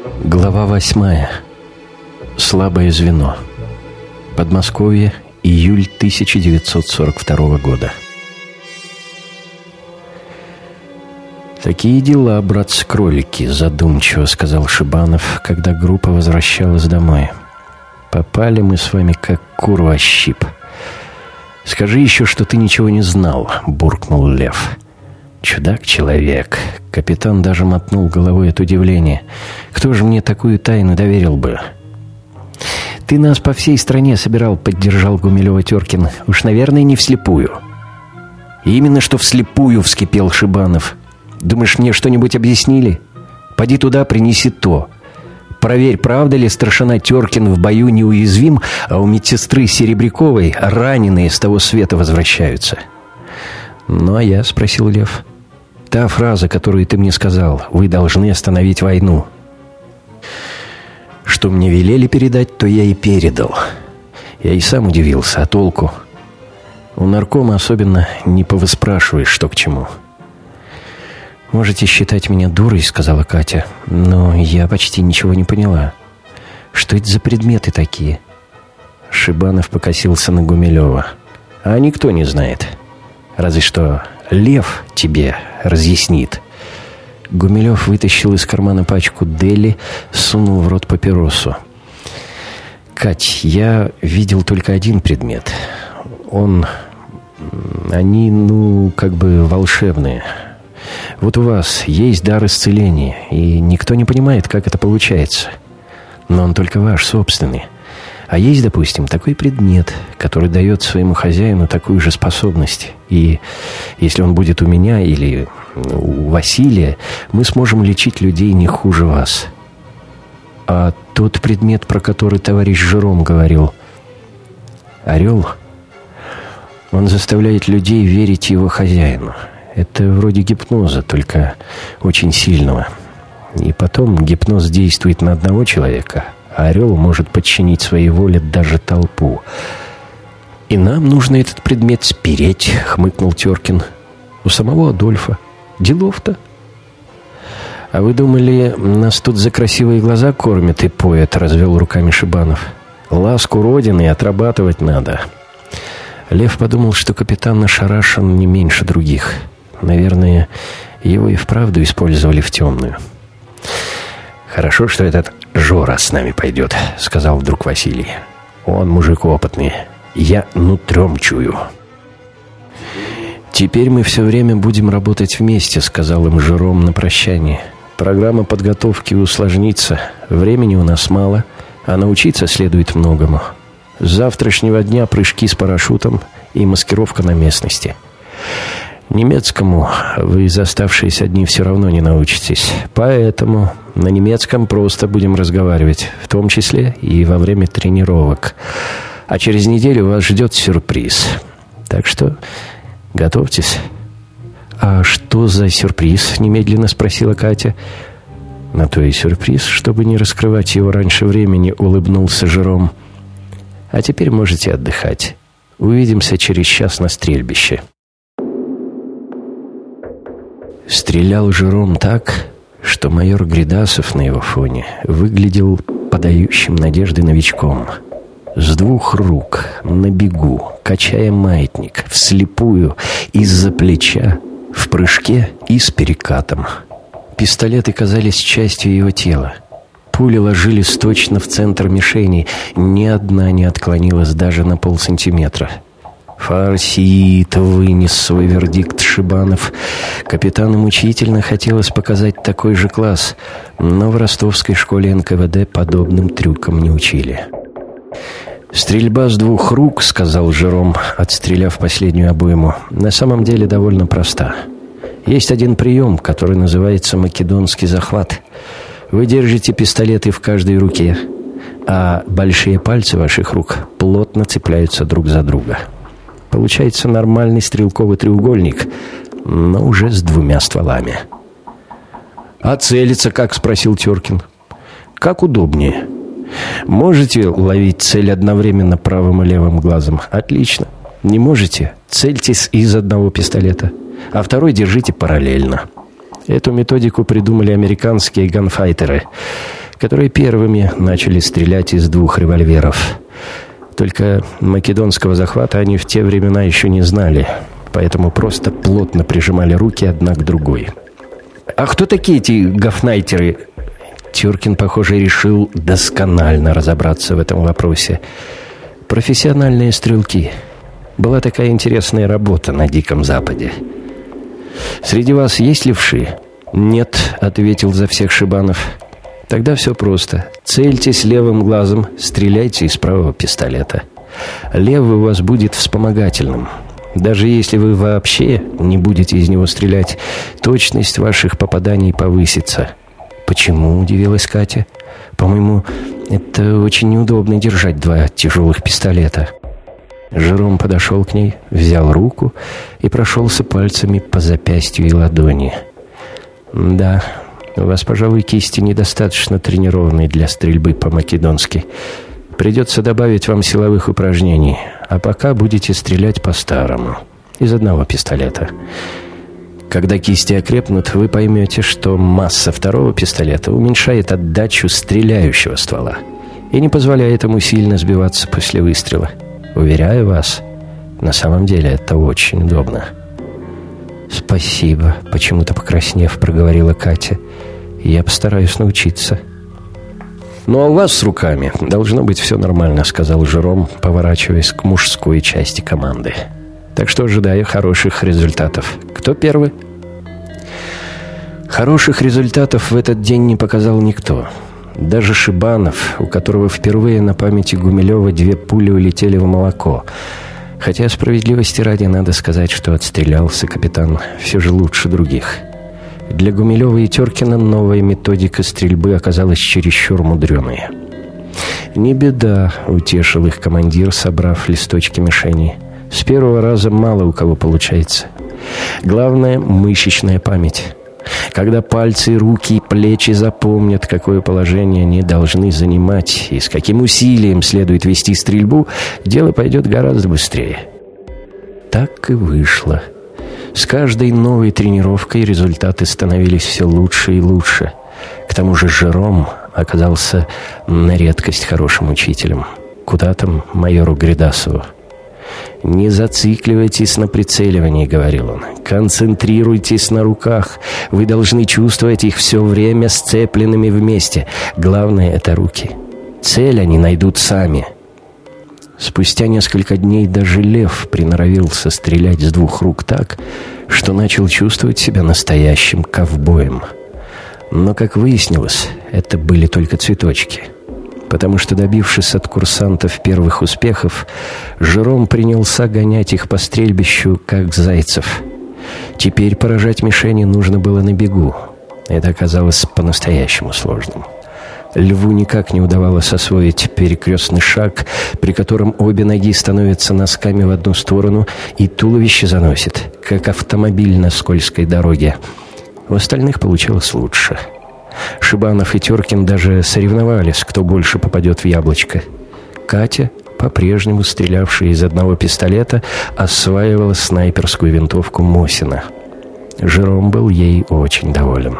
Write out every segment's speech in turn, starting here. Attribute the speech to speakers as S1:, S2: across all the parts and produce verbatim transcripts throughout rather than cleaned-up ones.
S1: Глава восьмая. Слабое звено. Подмосковье, июль тысяча девятьсот сорок второго года. «Такие дела, братцы-кролики», — задумчиво сказал Шибанов, когда группа возвращалась домой. «Попали мы с вами как кур во щип». «Скажи еще, что ты ничего не знал», — буркнул Лев. «Чудак-человек». Капитан даже мотнул головой от удивления. «Кто же мне такую тайну доверил бы?» «Ты нас по всей стране собирал», — поддержал Гумилева Теркин. «Уж, наверное, не вслепую». «Именно что вслепую», — вскипел Шибанов. «Думаешь, мне что-нибудь объяснили? Поди туда, принеси то. Проверь, правда ли старшина Теркин в бою неуязвим, а у медсестры Серебряковой раненые с того света возвращаются». «Ну, а я?» — спросил Лев. «Та фраза, которую ты мне сказал. Вы должны остановить войну». Что мне велели передать, то я и передал. Я и сам удивился, а толку? У наркома особенно не повыспрашиваешь, что к чему. «Можете считать меня дурой», — сказала Катя, «но я почти ничего не поняла. Что это за предметы такие?» Шибанов покосился на Гумилева. «А никто не знает. Разве что Лев тебе разъяснит». Гумилев вытащил из кармана пачку Дели, сунул в рот папиросу. «Кать, я видел только один предмет. Он... Они, ну, как бы волшебные. Вот у вас есть дар исцеления, и никто не понимает, как это получается. Но он только ваш, собственный. А есть, допустим, такой предмет, который дает своему хозяину такую же способность. И если он будет у меня или у Василия, мы сможем лечить людей не хуже вас. А тот предмет, про который товарищ Жером говорил, орел, он заставляет людей верить его хозяину. Это вроде гипноза, только очень сильного. И потом гипноз действует на одного человека, а орел может подчинить своей воле даже толпу. «И нам нужно этот предмет спереть», — хмыкнул Теркин. «У самого Адольфа. Делов-то». «А вы думали, нас тут за красивые глаза кормят и поят?» — развел руками Шибанов. «Ласку Родины отрабатывать надо». Лев подумал, что капитан ошарашен не меньше других. Наверное, его и вправду использовали в темную. «Хорошо, что этот Жора с нами пойдет», — сказал вдруг Василий. «Он мужик опытный. Я нутром чую». «Теперь мы все время будем работать вместе», — сказал им Жером на прощание. «Программа подготовки усложнится. Времени у нас мало, а научиться следует многому. С завтрашнего дня прыжки с парашютом и маскировка на местности. Немецкому вы за оставшиеся дни все равно не научитесь. Поэтому на немецком просто будем разговаривать, в том числе и во время тренировок. А через неделю вас ждет сюрприз. Так что готовьтесь». «А что за сюрприз?» — немедленно спросила Катя. «На то и сюрприз, чтобы не раскрывать его раньше времени», — улыбнулся Жером. «А теперь можете отдыхать. Увидимся через час на стрельбище». Стрелял Жером так, что майор Гридасов на его фоне выглядел подающим надежды новичком. С двух рук, на бегу, качая маятник, вслепую, из-за плеча, в прыжке и с перекатом. Пистолеты казались частью его тела. Пули ложились точно в центр мишени, ни одна не отклонилась даже на полсантиметра. «Форсит», — вынес свой вердикт Шибанов. Капитану мучительно хотелось показать такой же класс, но в ростовской школе эн ка вэ дэ подобным трюкам не учили. «Стрельба с двух рук», — сказал Жером, отстреляв последнюю обойму, — «на самом деле довольно проста. Есть один прием, который называется македонский захват. Вы держите пистолеты в каждой руке, а большие пальцы ваших рук плотно цепляются друг за друга. Получается нормальный стрелковый треугольник, но уже с двумя стволами». «А целиться как?» — спросил Теркин. «Как удобнее. Можете ловить цель одновременно правым и левым глазом? Отлично. Не можете? Цельтесь из одного пистолета, а второй держите параллельно. Эту методику придумали американские ганфайтеры. которые первыми начали стрелять из двух револьверов. Только македонского захвата они в те времена еще не знали, поэтому просто плотно прижимали руки одна к другой. «А кто такие эти гофнайтеры?» Тюркин, похоже, решил досконально разобраться в этом вопросе. «Профессиональные стрелки. Была такая интересная работа на Диком Западе. Среди вас есть левши?» «Нет», — ответил за всех Шибанов. «Тогда все просто. Цельтесь левым глазом, стреляйте из правого пистолета. Левый у вас будет вспомогательным. Даже если вы вообще не будете из него стрелять, точность ваших попаданий повысится». «Почему?» — удивилась Катя. «По-моему, это очень неудобно держать два тяжелых пистолета». Жером подошел к ней, взял руку и прошелся пальцами по запястью и ладони. «Да, у вас, пожалуй, кисти недостаточно тренированные для стрельбы по-македонски. Придется добавить вам силовых упражнений, а пока будете стрелять по-старому, из одного пистолета. Когда кисти окрепнут, вы поймете, что масса второго пистолета уменьшает отдачу стреляющего ствола и не позволяет ему сильно сбиваться после выстрела. Уверяю вас, на самом деле это очень удобно». «Спасибо», — почему-то покраснев, проговорила Катя. «Я постараюсь научиться». «Ну, а у вас с руками должно быть все нормально», — сказал Жером, поворачиваясь к мужской части команды. «Так что ожидаю хороших результатов. Кто первый?» Хороших результатов в этот день не показал никто. Даже Шибанов, у которого впервые на памяти Гумилева две пули улетели в молоко. Хотя, справедливости ради, надо сказать, что отстрелялся капитан все же лучше других. Для Гумилева и Теркина новая методика стрельбы оказалась чересчур мудреной. «Не беда», — утешил их командир, собрав листочки мишени. «С первого раза мало у кого получается. Главное — мышечная память. Когда пальцы, руки и плечи запомнят, какое положение они должны занимать и с каким усилием следует вести стрельбу, дело пойдет гораздо быстрее». Так и вышло. С каждой новой тренировкой результаты становились все лучше и лучше. К тому же Жером оказался на редкость хорошим учителем. Куда там майору Гридасову. «Не зацикливайтесь на прицеливании», — говорил он. «Концентрируйтесь на руках. Вы должны чувствовать их все время сцепленными вместе. Главное — это руки. Цель они найдут сами». Спустя несколько дней даже Лев приноровился стрелять с двух рук так, что начал чувствовать себя настоящим ковбоем. Но, как выяснилось, это были только цветочки. Потому что, добившись от курсантов первых успехов, Жером принялся гонять их по стрельбищу, как зайцев. Теперь поражать мишени нужно было на бегу. Это оказалось по-настоящему сложным. Льву никак не удавалось освоить перекрестный шаг, при котором обе ноги становятся носками в одну сторону и туловище заносит, как автомобиль на скользкой дороге. У остальных получилось лучше. Шибанов и Теркин даже соревновались, кто больше попадет в яблочко. Катя, по-прежнему стрелявшая из одного пистолета, осваивала снайперскую винтовку Мосина. Жером был ей очень доволен.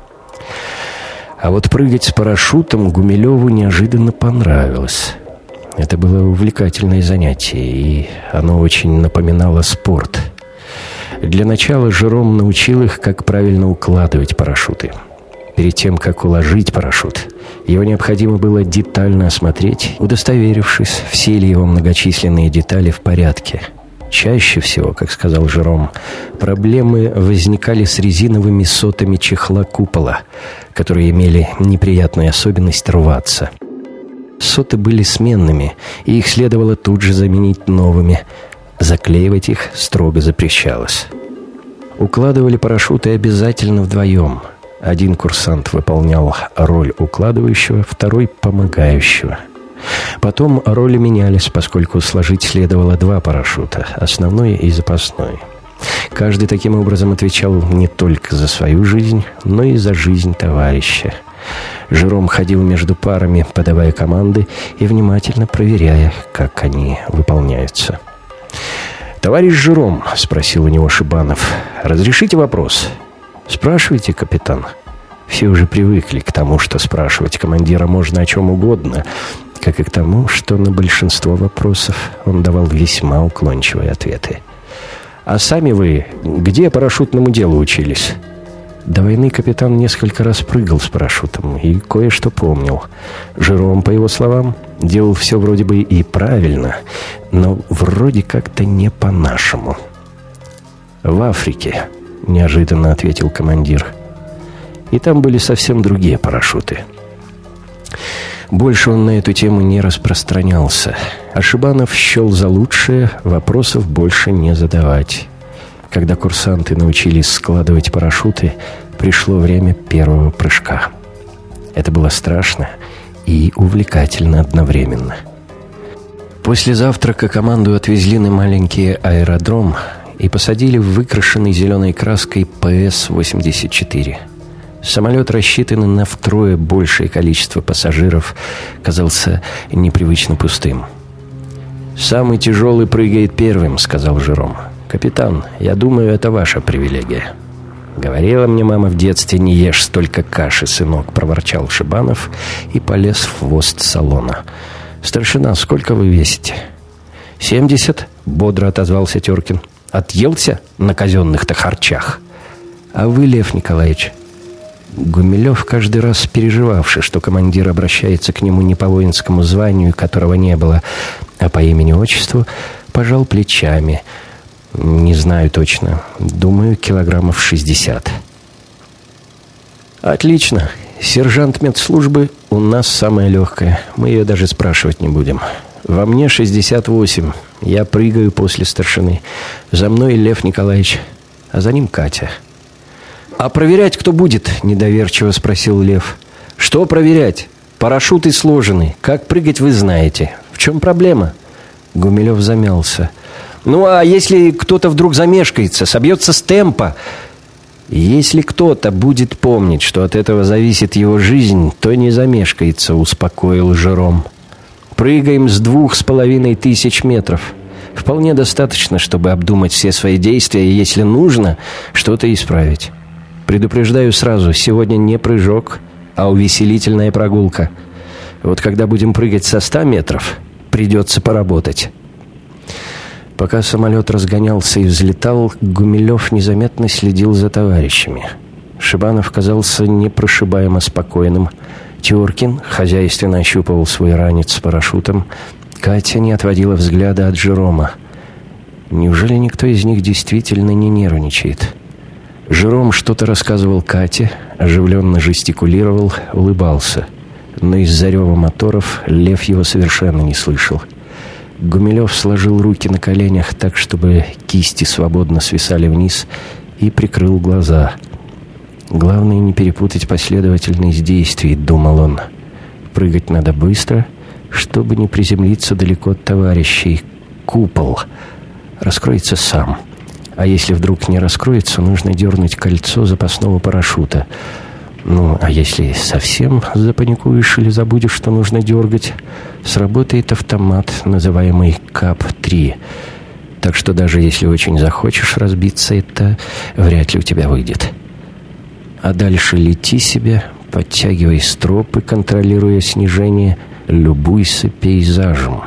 S1: А вот прыгать с парашютом Гумилеву неожиданно понравилось. Это было увлекательное занятие, и оно очень напоминало спорт. Для начала Жером научил их, как правильно укладывать парашюты. Перед тем, как уложить парашют, его необходимо было детально осмотреть, удостоверившись, все ли его многочисленные детали в порядке. Чаще всего, как сказал Жером, проблемы возникали с резиновыми сотами чехла купола, которые имели неприятную особенность рваться. Соты были сменными, и их следовало тут же заменить новыми. Заклеивать их строго запрещалось. Укладывали парашюты обязательно вдвоем. Один курсант выполнял роль укладывающего, второй — помогающего. Потом роли менялись, поскольку сложить следовало два парашюта — основной и запасной. Каждый таким образом отвечал не только за свою жизнь, но и за жизнь товарища. Жером ходил между парами, подавая команды и внимательно проверяя, как они выполняются. «Товарищ Жером», — спросил у него Шибанов, — «разрешите вопрос?» «Спрашивайте, капитан». Все уже привыкли к тому, что спрашивать командира можно о чем угодно, как и к тому, что на большинство вопросов он давал весьма уклончивые ответы. «А сами вы где парашютному делу учились?» До войны капитан несколько раз прыгал с парашютом и кое-что помнил. Жером, по его словам, делал все вроде бы и правильно, но вроде как-то не по-нашему. «В Африке», — неожиданно ответил командир. И там были совсем другие парашюты. Больше он на эту тему не распространялся, а Шибанов счел за лучшее вопросов больше не задавать. Когда курсанты научились складывать парашюты, пришло время первого прыжка. Это было страшно и увлекательно одновременно. После завтрака команду отвезли на маленький аэродром и посадили в выкрашенный зеленой краской Пэ Эс восемьдесят четыре. Самолет, рассчитанный на втрое большее количество пассажиров, казался непривычно пустым. «Самый тяжелый прыгает первым», — сказал Жером. «Капитан, я думаю, это ваша привилегия». «Говорила мне мама в детстве, не ешь столько каши, сынок», — проворчал Шибанов и полез в хвост салона. «Старшина, сколько вы весите?» «Семьдесят», — бодро отозвался Теркин. «Отъелся на казенных-то харчах?» «А вы, Лев Николаевич?» Гумилев, каждый раз переживавший, что командир обращается к нему не по воинскому званию, которого не было, а по имени-отчеству, пожал плечами. «Не знаю точно. Думаю, килограммов шестьдесят». «Отлично. Сержант медслужбы у нас самая легкая. Мы ее даже спрашивать не будем. Во мне шестьдесят восемь. Я прыгаю после старшины. За мной Лев Николаевич, а за ним Катя». «А проверять кто будет?» – недоверчиво спросил Лев. «Что проверять? Парашюты сложены. Как прыгать вы знаете. В чем проблема?» Гумилев замялся. «Ну, а если кто-то вдруг замешкается, собьется с темпа?» «Если кто-то будет помнить, что от этого зависит его жизнь, то не замешкается», — успокоил Жером. «Прыгаем с двух с половиной тысяч метров. Вполне достаточно, чтобы обдумать все свои действия и, если нужно, что-то исправить. Предупреждаю сразу, сегодня не прыжок, а увеселительная прогулка. Вот когда будем прыгать со ста метров, придется поработать». Пока самолет разгонялся и взлетал, Гумилев незаметно следил за товарищами. Шибанов казался непрошибаемо спокойным. Теркин хозяйственно ощупывал свой ранец с парашютом. Катя не отводила взгляда от Жерома. Неужели никто из них действительно не нервничает? Жером что-то рассказывал Кате, оживленно жестикулировал, улыбался. Но из-за рева моторов Лев его совершенно не слышал. Гумилев сложил руки на коленях так, чтобы кисти свободно свисали вниз, и прикрыл глаза. «Главное не перепутать последовательность действий», — думал он. «Прыгать надо быстро, чтобы не приземлиться далеко от товарищей. Купол раскроется сам. А если вдруг не раскроется, нужно дернуть кольцо запасного парашюта. Ну, а если совсем запаникуешь или забудешь, что нужно дергать, сработает автомат, называемый КАП три. Так что даже если очень захочешь разбиться, это вряд ли у тебя выйдет. А дальше лети себе, подтягивай стропы, контролируя снижение, любуйся пейзажем».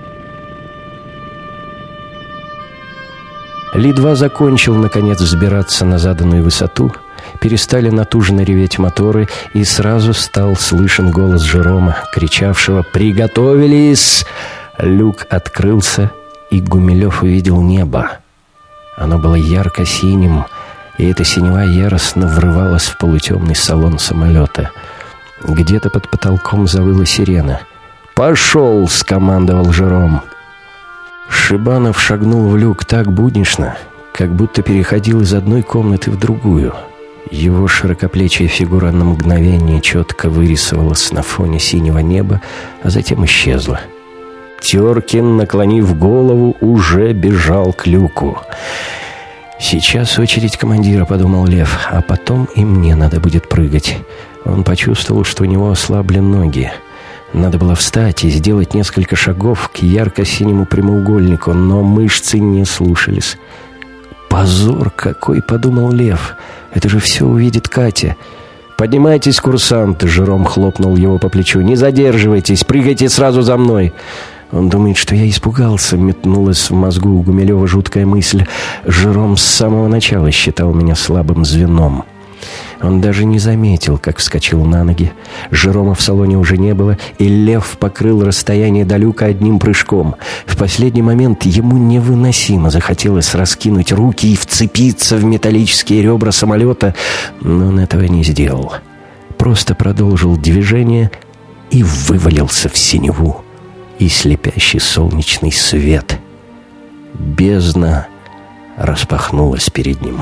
S1: Ли-два закончил, наконец, взбираться на заданную высоту. Перестали натужно реветь моторы, и сразу стал слышен голос Жерома, кричавшего «Приготовились!». Люк открылся, и Гумилев увидел небо. Оно было ярко-синим, и эта синева яростно врывалась в полутемный салон самолета. Где-то под потолком завыла сирена. «Пошел!» — скомандовал Жером. Шибанов шагнул в люк так буднично, как будто переходил из одной комнаты в другую. Его широкоплечья фигура на мгновение четко вырисовалась на фоне синего неба, а затем исчезла. Теркин, наклонив голову, уже бежал к люку. «Сейчас очередь командира», — подумал Лев, — «а потом и мне надо будет прыгать». Он почувствовал, что у него ослабли ноги. Надо было встать и сделать несколько шагов к ярко-синему прямоугольнику, но мышцы не слушались. «Позор какой!» — подумал Лев. «Это же все увидит Катя. «Поднимайтесь, курсант!» — Жером хлопнул его по плечу. «Не задерживайтесь, прыгайте сразу за мной!» Он думает, что я испугался, метнулась в мозгу у Гумилева жуткая мысль. Жером с самого начала считал меня слабым звеном. Он даже не заметил, как вскочил на ноги. Жерома в салоне уже не было, и Лев покрыл расстояние до люка одним прыжком. В последний момент ему невыносимо захотелось раскинуть руки и вцепиться в металлические ребра самолета, но он этого не сделал. Просто продолжил движение и вывалился в синеву и слепящий солнечный свет. Бездна распахнулась перед ним.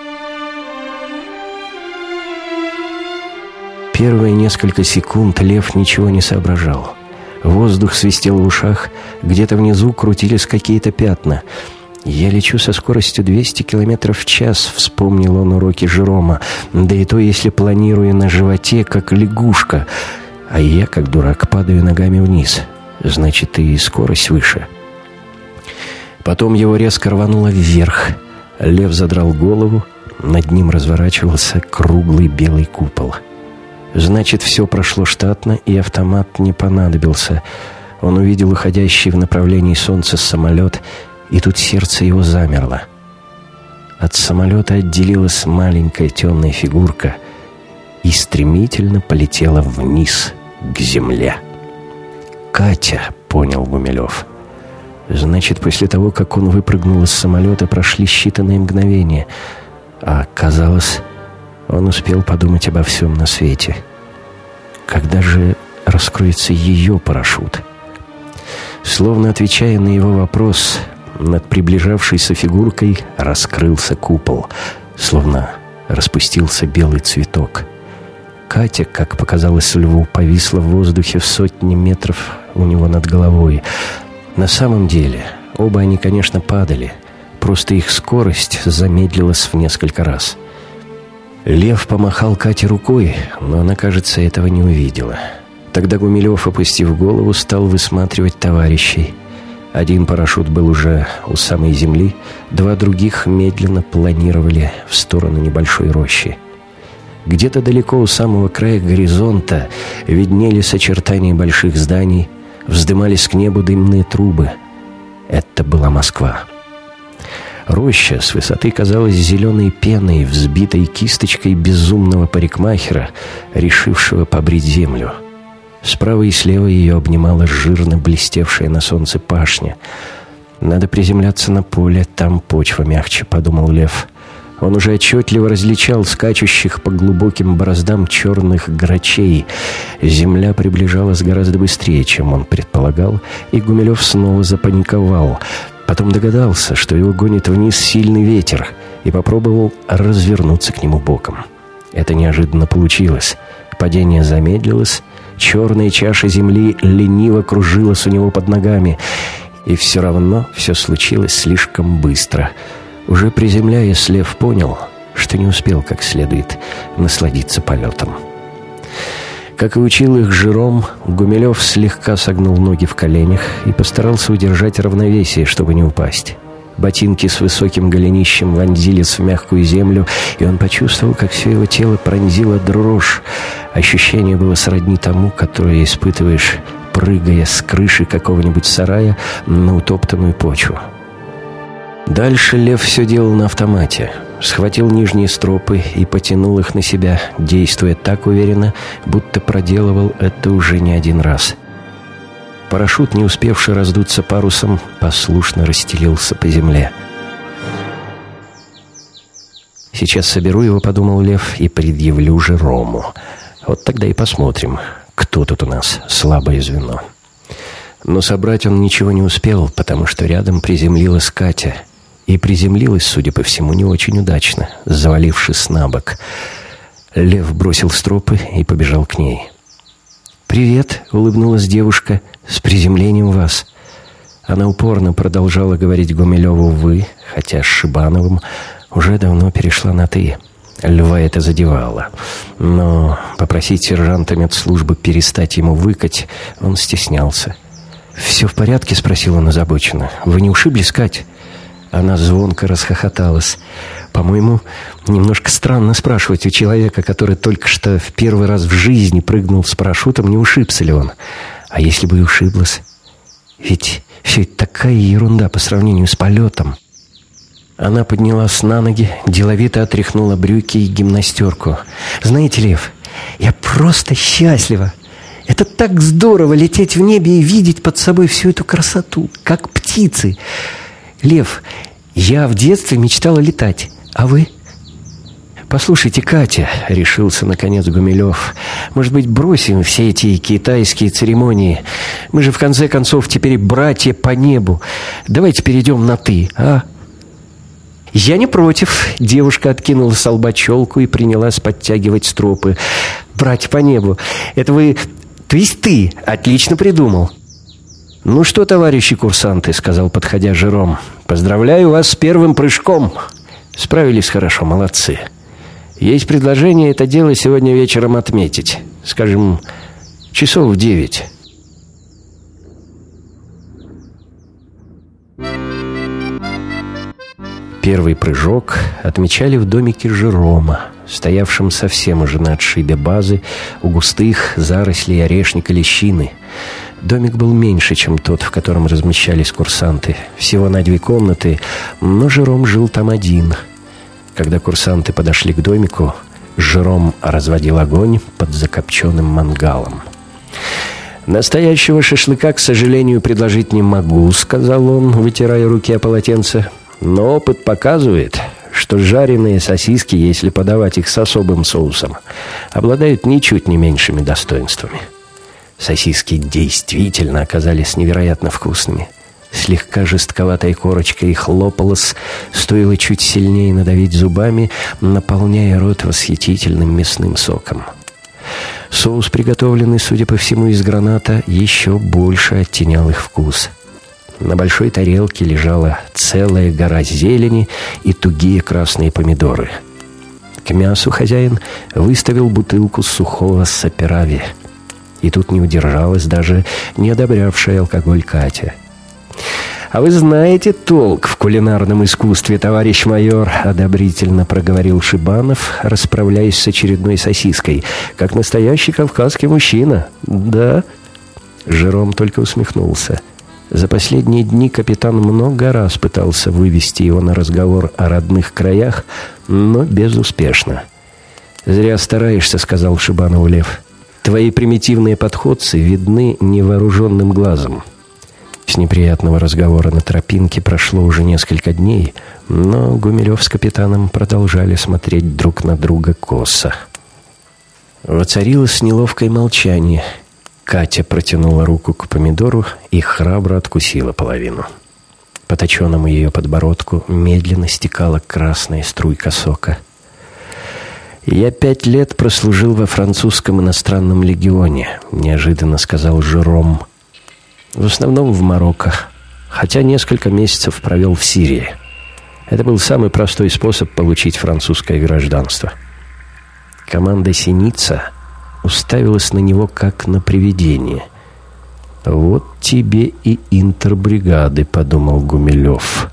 S1: Первые несколько секунд Лев ничего не соображал. Воздух свистел в ушах, где-то внизу крутились какие-то пятна. «Я лечу со скоростью двести километров в час», — вспомнил он уроки Жерома. «Да и то, если планирую на животе, как лягушка. А я, как дурак, падаю ногами вниз. Значит, и скорость выше». Потом его резко рвануло вверх. Лев задрал голову, над ним разворачивался круглый белый купол. Значит, все прошло штатно, и автомат не понадобился. Он увидел уходящий в направлении солнца самолет, и тут сердце его замерло. От самолета отделилась маленькая темная фигурка и стремительно полетела вниз, к земле. «Катя», — понял Гумилев. Значит, после того, как он выпрыгнул из самолета, прошли считанные мгновения. А казалось... Он успел подумать обо всем на свете. Когда же раскроется ее парашют? Словно отвечая на его вопрос, над приближавшейся фигуркой раскрылся купол, словно распустился белый цветок. Катя, как показалось Льву, повисла в воздухе в сотни метров у него над головой. На самом деле, оба они, конечно, падали, просто их скорость замедлилась в несколько раз. Лев помахал Кате рукой, но она, кажется, этого не увидела. Тогда Гумилев, опустив голову, стал высматривать товарищей. Один парашют был уже у самой земли, два других медленно планировали в сторону небольшой рощи. Где-то далеко у самого края горизонта виднелись очертания больших зданий, вздымались к небу дымные трубы. Это была Москва. Роща с высоты казалась зеленой пеной, взбитой кисточкой безумного парикмахера, решившего побрить землю. Справа и слева ее обнимала жирно блестевшая на солнце пашня. «Надо приземляться на поле, там почва мягче», — подумал Лев. Он уже отчетливо различал скачущих по глубоким бороздам черных грачей. Земля приближалась гораздо быстрее, чем он предполагал, и Гумилев снова запаниковал. Потом догадался, что его гонит вниз сильный ветер, и попробовал развернуться к нему боком. Это неожиданно получилось. Падение замедлилось, черная чаша земли лениво кружилась у него под ногами, и все равно все случилось слишком быстро. Уже приземляясь, Лев понял, что не успел как следует насладиться полетом. Как и учил их Жером, Гумилев слегка согнул ноги в коленях и постарался удержать равновесие, чтобы не упасть. Ботинки с высоким голенищем вонзились в мягкую землю, и он почувствовал, как все его тело пронзила дрожь. Ощущение было сродни тому, которое испытываешь, прыгая с крыши какого-нибудь сарая на утоптанную почву. Дальше Лев все делал на автомате. Схватил нижние стропы и потянул их на себя, действуя так уверенно, будто проделывал это уже не один раз. Парашют, не успевший раздуться парусом, послушно расстелился по земле. «Сейчас соберу его», — подумал Лев, — «и предъявлю Жерому. Вот тогда и посмотрим, кто тут у нас слабое звено». Но собрать он ничего не успел, потому что рядом приземлилась Катя. И приземлилась, судя по всему, не очень удачно, завалившись на бок. Лев бросил стропы и побежал к ней. «Привет», — улыбнулась девушка, — «с приземлением вас». Она упорно продолжала говорить Гумилеву «вы», хотя с Шибановым уже давно перешла на «ты». Льва это задевало. Но попросить сержанта медслужбы перестать ему выкать он стеснялся. «Все в порядке?» — спросил он озабоченно. «Вы не ушиблись, Кать?» Она звонко расхохоталась. По-моему, немножко странно спрашивать у человека, который только что в первый раз в жизни прыгнул с парашютом, не ушибся ли он. А если бы и ушиблась? Ведь все это такая ерунда по сравнению с полетом. Она поднялась на ноги, деловито отряхнула брюки и гимнастерку. «Знаете, Лев, я просто счастлива. Это так здорово лететь в небе и видеть под собой всю эту красоту, как птицы. Лев, я в детстве мечтала летать. А вы?» «Послушайте, Катя», — решился наконец Гумилев, «может быть, бросим все эти китайские церемонии? Мы же, в конце концов, теперь братья по небу. Давайте перейдем на «ты», а?» «Я не против», — девушка откинула с лба челку и принялась подтягивать стропы. «Братья по небу, это вы... То есть ты отлично придумал». «Ну что, товарищи курсанты», — сказал, подходя Жером, «поздравляю вас с первым прыжком. Справились хорошо, молодцы. Есть предложение это дело сегодня вечером отметить. Скажем, часов в девять». Первый прыжок отмечали в домике Жерома, стоявшем совсем уже на отшибе базы у густых зарослей орешника лещины. Домик был меньше, чем тот, в котором размещались курсанты. Всего на две комнаты, но Жером жил там один. Когда курсанты подошли к домику, Жером разводил огонь под закопченным мангалом. «Настоящего шашлыка, к сожалению, предложить не могу», — сказал он, вытирая руки о полотенце. «Но опыт показывает, что жареные сосиски, если подавать их с особым соусом, обладают ничуть не меньшими достоинствами». Сосиски действительно оказались невероятно вкусными. Слегка жестковатой корочкой их лопалось, стоило чуть сильнее надавить зубами, наполняя рот восхитительным мясным соком. Соус, приготовленный, судя по всему, из граната, еще больше оттенял их вкус. На большой тарелке лежала целая гора зелени и тугие красные помидоры. К мясу хозяин выставил бутылку сухого саперави. И тут не удержалась даже не одобрявшая алкоголь Катя. «А вы знаете толк в кулинарном искусстве, товарищ майор», — одобрительно проговорил Шибанов, расправляясь с очередной сосиской, «как настоящий кавказский мужчина». «Да?» Жером только усмехнулся. За последние дни капитан много раз пытался вывести его на разговор о родных краях, но безуспешно. «Зря стараешься», — сказал Шибанову Лев. «Твои примитивные подходцы видны невооруженным глазом». С неприятного разговора на тропинке прошло уже несколько дней, но Гумилев с капитаном продолжали смотреть друг на друга косо. Воцарилось неловкое молчание. Катя протянула руку к помидору и храбро откусила половину. По точенному ее подбородку медленно стекала красная струйка сока. «Я пять лет прослужил во французском иностранном легионе», — неожиданно сказал Жером. «В основном в Марокко, хотя несколько месяцев провел в Сирии. Это был самый простой способ получить французское гражданство». Команда «Синица» уставилась на него, как на привидение. «Вот тебе и интербригады», — подумал Гумилев.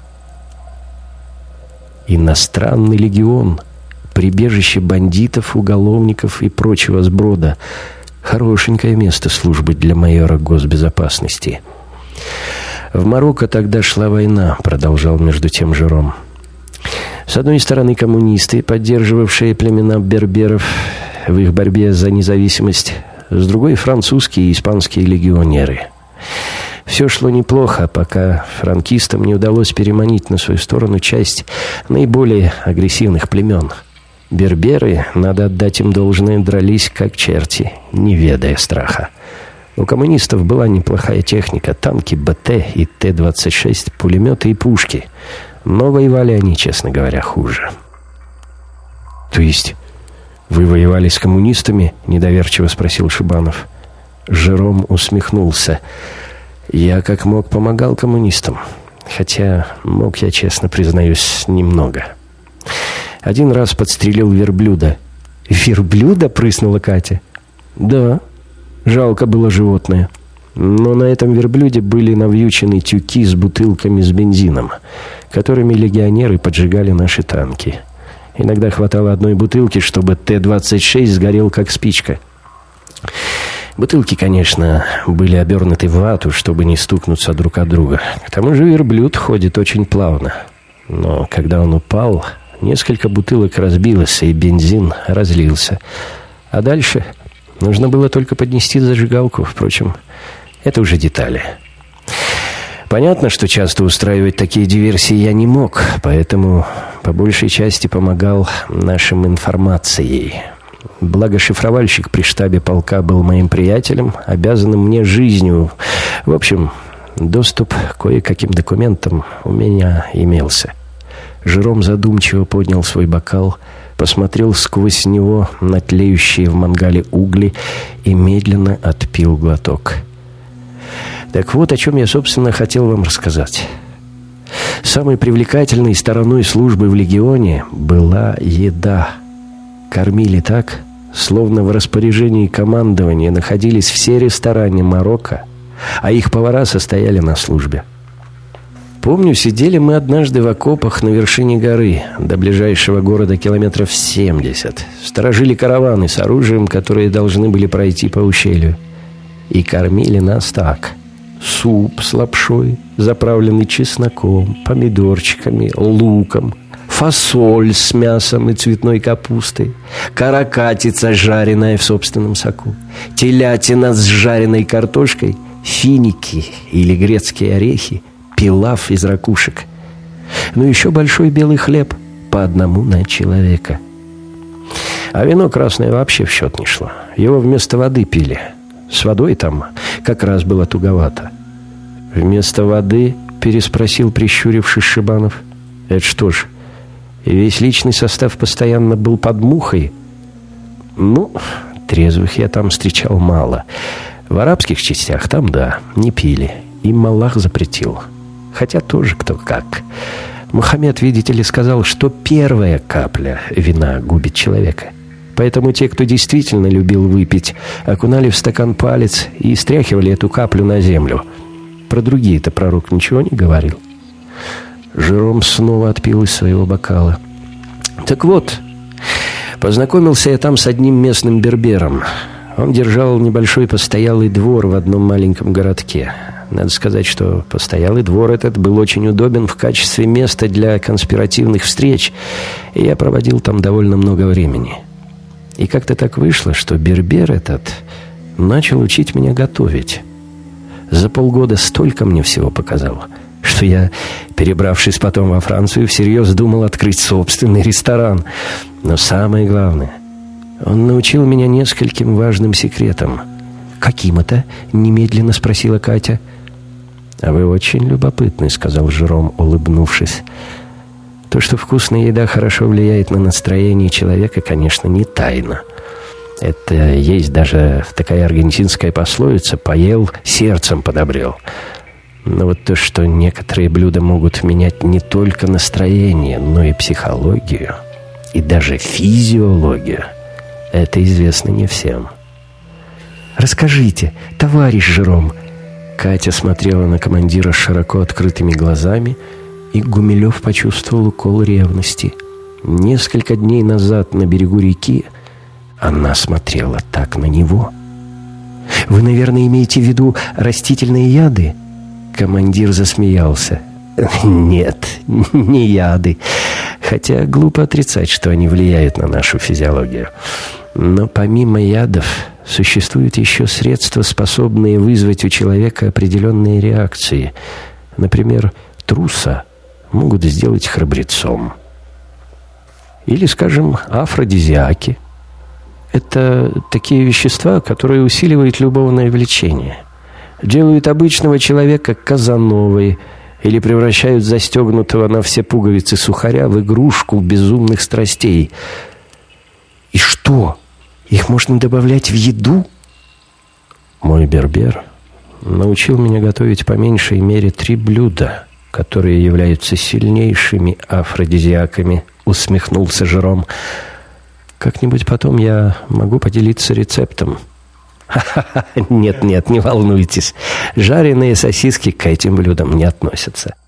S1: «Иностранный легион, прибежище бандитов, уголовников и прочего сброда. Хорошенькое место службы для майора госбезопасности». «В Марокко тогда шла война», — продолжал между тем Жером. «С одной стороны, коммунисты, поддерживавшие племена берберов в их борьбе за независимость, с другой — французские и испанские легионеры. Все шло неплохо, пока франкистам не удалось переманить на свою сторону часть наиболее агрессивных племен. Берберы, надо отдать им должное, дрались как черти, не ведая страха. У коммунистов была неплохая техника, танки БТ и Т двадцать шесть, пулеметы и пушки. Но воевали они, честно говоря, хуже». «То есть вы воевали с коммунистами?» — недоверчиво спросил Шибанов. Жером усмехнулся. «Я как мог помогал коммунистам. Хотя мог я, честно признаюсь, немного. Один раз подстрелил верблюда». «Верблюда?» — прыснула Катя. «Да, жалко было животное. Но на этом верблюде были навьючены тюки с бутылками с бензином, которыми легионеры поджигали наши танки. Иногда хватало одной бутылки, чтобы Т двадцать шесть сгорел как спичка. Бутылки, конечно, были обернуты в вату, чтобы не стукнуться друг от друга. К тому же верблюд ходит очень плавно. Но когда он упал, несколько бутылок разбилось, и бензин разлился. А дальше нужно было только поднести зажигалку. Впрочем, это уже детали. Понятно, что часто устраивать такие диверсии я не мог, поэтому по большей части помогал нашим информацией. Благо, шифровальщик при штабе полка был моим приятелем, обязанным мне жизнью. В общем, доступ к кое-каким документам у меня имелся. Жером задумчиво поднял свой бокал, посмотрел сквозь него на тлеющие в мангале угли и медленно отпил глоток. Так вот, о чем я, собственно, хотел вам рассказать. Самой привлекательной стороной службы в легионе была еда. Кормили так, словно в распоряжении командования находились все рестораны Марокко, а их повара состояли на службе. Помню, сидели мы однажды в окопах на вершине горы, до ближайшего города километров семьдесят. Сторожили караваны с оружием, которые должны были пройти по ущелью. И кормили нас так. Суп с лапшой, заправленный чесноком, помидорчиками, луком, фасоль с мясом и цветной капустой, каракатица, жареная в собственном соку, телятина с жареной картошкой, финики или грецкие орехи, пилав из ракушек. Ну, еще большой белый хлеб, по одному на человека. А вино красное вообще в счет не шло. Его вместо воды пили. С водой там как раз было туговато. «Вместо воды?» — переспросил, прищурившись, Шибанов. «Это что ж, весь личный состав постоянно был под мухой?» «Ну, трезвых я там встречал мало. В арабских частях там, да, не пили. Им Аллах запретил. Хотя тоже кто как. Мухаммед, видите ли, сказал, что первая капля вина губит человека. Поэтому те, кто действительно любил выпить, окунали в стакан палец и стряхивали эту каплю на землю. Про другие-то пророк ничего не говорил». Жером снова отпил из своего бокала. «Так вот, познакомился я там с одним местным бербером. Он держал небольшой постоялый двор в одном маленьком городке. Надо сказать, что постоялый двор этот был очень удобен в качестве места для конспиративных встреч, и я проводил там довольно много времени. И как-то так вышло, что бербер этот начал учить меня готовить. За полгода столько мне всего показал, что я, перебравшись потом во Францию, всерьез думал открыть собственный ресторан. Но самое главное, он научил меня нескольким важным секретам. «Каким это?» — немедленно спросила Катя. «А вы очень любопытны», — сказал Жером, улыбнувшись. «То, что вкусная еда хорошо влияет на настроение человека, конечно, не тайна. Это есть даже такая аргентинская пословица «поел, сердцем подобрел». Но вот то, что некоторые блюда могут менять не только настроение, но и психологию, и даже физиологию, это известно не всем». «Расскажите, товарищ Жером». Катя смотрела на командира широко открытыми глазами, и Гумилев почувствовал укол ревности. Несколько дней назад на берегу реки она смотрела так на него. «Вы, наверное, имеете в виду растительные яды?» Командир засмеялся. «Нет, не яды. Хотя глупо отрицать, что они влияют на нашу физиологию. Но помимо ядов существуют еще средства, способные вызвать у человека определенные реакции. Например, труса могут сделать храбрецом. Или, скажем, афродизиаки. Это такие вещества, которые усиливают любовное влечение. Делают обычного человека казановой или превращают застегнутого на все пуговицы сухаря в игрушку безумных страстей. И что? Их можно добавлять в еду? Мой бербер научил меня готовить по меньшей мере три блюда, которые являются сильнейшими афродизиаками, усмехнулся Жером. Как-нибудь потом я могу поделиться рецептом. Нет-нет, не волнуйтесь. Жареные сосиски к этим блюдам не относятся.